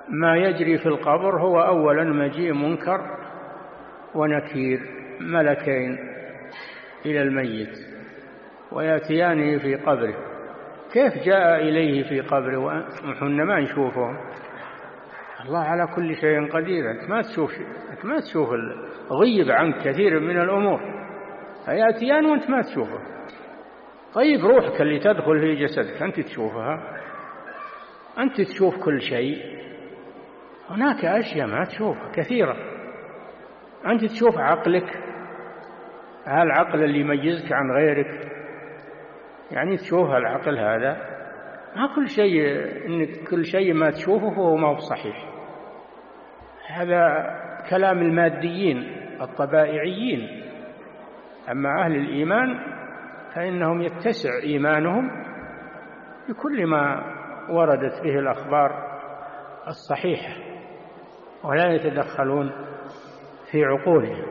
ما يجري في القبر هو أولا مجيء منكر ونكير، ملكين إلى الميت ويأتيانه في قبره. كيف جاء إليه في قبره ونحن ما نشوفهم؟ الله على كل شيء قدير. أنت ما تشوف غيب عنك كثير من الأمور، يأتيان وأنت ما تشوفه. طيب روحك اللي تدخل في جسدك أنت تشوفها؟ أنت تشوف كل شيء. هناك أشياء ما تشوفها كثيرة. أنت تشوف عقلك، هالعقل اللي يميزك عن غيرك، يعني تشوف العقل هذا. ما كل شيء، إنك كل شيء ما تشوفه هو ما هو صحيح. هذا كلام الماديين الطبائعيين. أما أهل الإيمان فإنهم يتسع إيمانهم بكل ما وردت به الأخبار الصحيحة، ولا يتدخلون في عقولهم.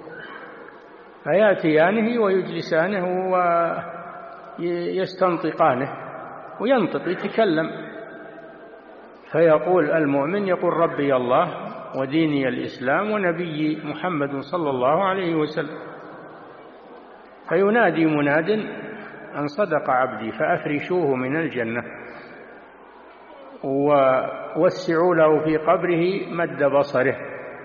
فيأتيانه ويجلسانه ويستنطقانه، وينطق يتكلم. فيقول المؤمن يقول ربي الله وديني الإسلام ونبي محمد صلى الله عليه وسلم. فينادي مناد أن صدق عبدي فأفرشوه من الجنة ووسعوا له في قبره مد بصره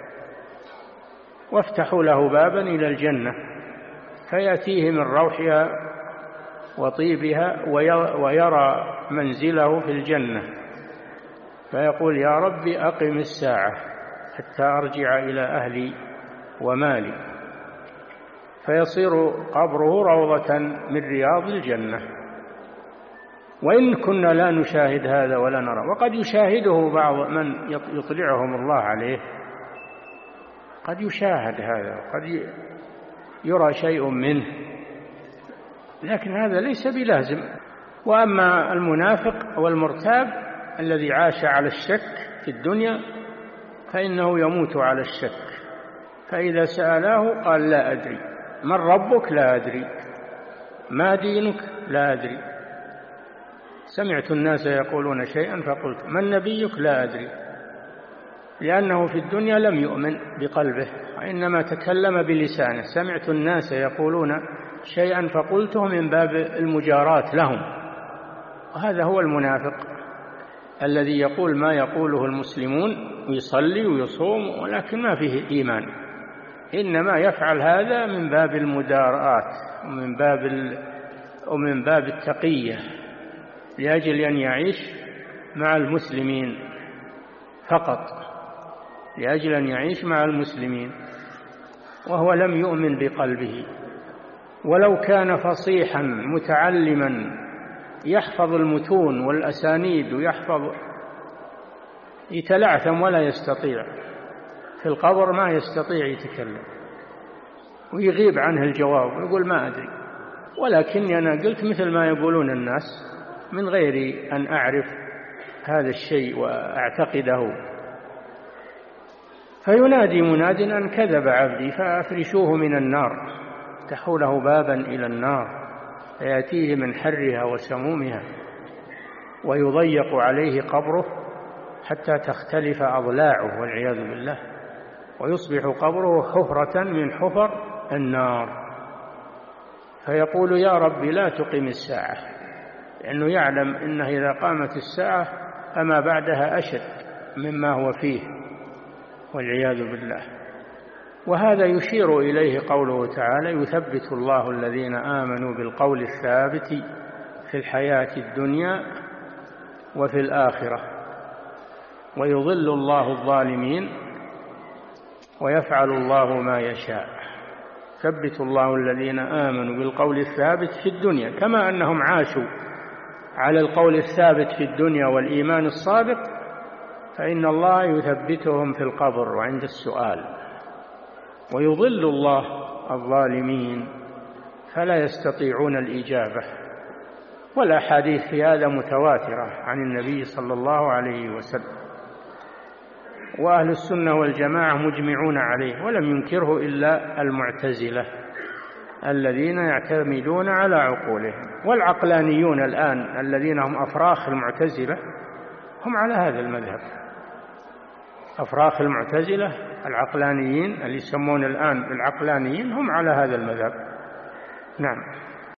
وافتحوا له بابا إلى الجنة فيأتيه من روحها وطيبها ويرى منزله في الجنة. فيقول يا رب أقم الساعة حتى أرجع إلى أهلي ومالي. فيصير قبره روضة من رياض الجنة. وإن كنا لا نشاهد هذا ولا نرى، وقد يشاهده بعض من يطلعهم الله عليه، قد يشاهد هذا وقد يرى شيء منه، لكن هذا ليس بلازم. وأما المنافق والمرتاب الذي عاش على الشك في الدنيا فإنه يموت على الشك. فإذا سأله قال لا أدري. من ربك؟ لا أدري. ما دينك؟ لا أدري. سمعت الناس يقولون شيئا فقلت. من نبيك؟ لا أدري. لأنه في الدنيا لم يؤمن بقلبه وإنما تكلم بلسانه. سمعت الناس يقولون شيئا فقلته من باب المجاراة لهم. وهذا هو المنافق الذي يقول ما يقوله المسلمون ويصلي ويصوم ولكن ما فيه إيمان، إنما يفعل هذا من باب المداراة ومن باب التقية لأجل أن يعيش مع المسلمين فقط، لأجل أن يعيش مع المسلمين، وهو لم يؤمن بقلبه. ولو كان فصيحا متعلما يحفظ المتون والأسانيد يتلعثم ولا يستطيع، في القبر ما يستطيع يتكلم ويغيب عنه الجواب ويقول ما أدري، ولكني أنا قلت مثل ما يقولون الناس من غير أن أعرف هذا الشيء وأعتقده. فينادي مناد أن كذب عبدي فأفرشوه من النار، افتحوا له بابا إلى النار فيأتيه من حرها وسمومها ويضيق عليه قبره حتى تختلف أضلاعه والعياذ بالله، ويصبح قبره حفرة من حفر النار. فيقول يا رب لا تقم الساعة، لأنه يعلم أنه إذا قامت الساعة فما بعدها أشد مما هو فيه والعياذ بالله. وهذا يشير إليه قوله تعالى يثبت الله الذين آمنوا بالقول الثابت في الحياة الدنيا وفي الآخرة ويضل الله الظالمين ويفعل الله ما يشاء. ثبت الله الذين آمنوا بالقول الثابت في الدنيا، كما أنهم عاشوا على القول الثابت في الدنيا والإيمان الصادق، فإن الله يثبتهم في القبر وعند السؤال. ويضل الله الظالمين فلا يستطيعون الإجابة. والأحاديث في هذا متواترة عن النبي صلى الله عليه وسلم، وأهل السنة والجماعة مجمعون عليه، ولم ينكره إلا المعتزلة الذين يعتمدون على عقولهم. والعقلانيون الآن الذين هم أفراخ المعتزلة هم على هذا المذهب، أفراخ المعتزلة العقلانيين اللي يسمون الآن بالعقلانيين هم على هذا المذهب. نعم.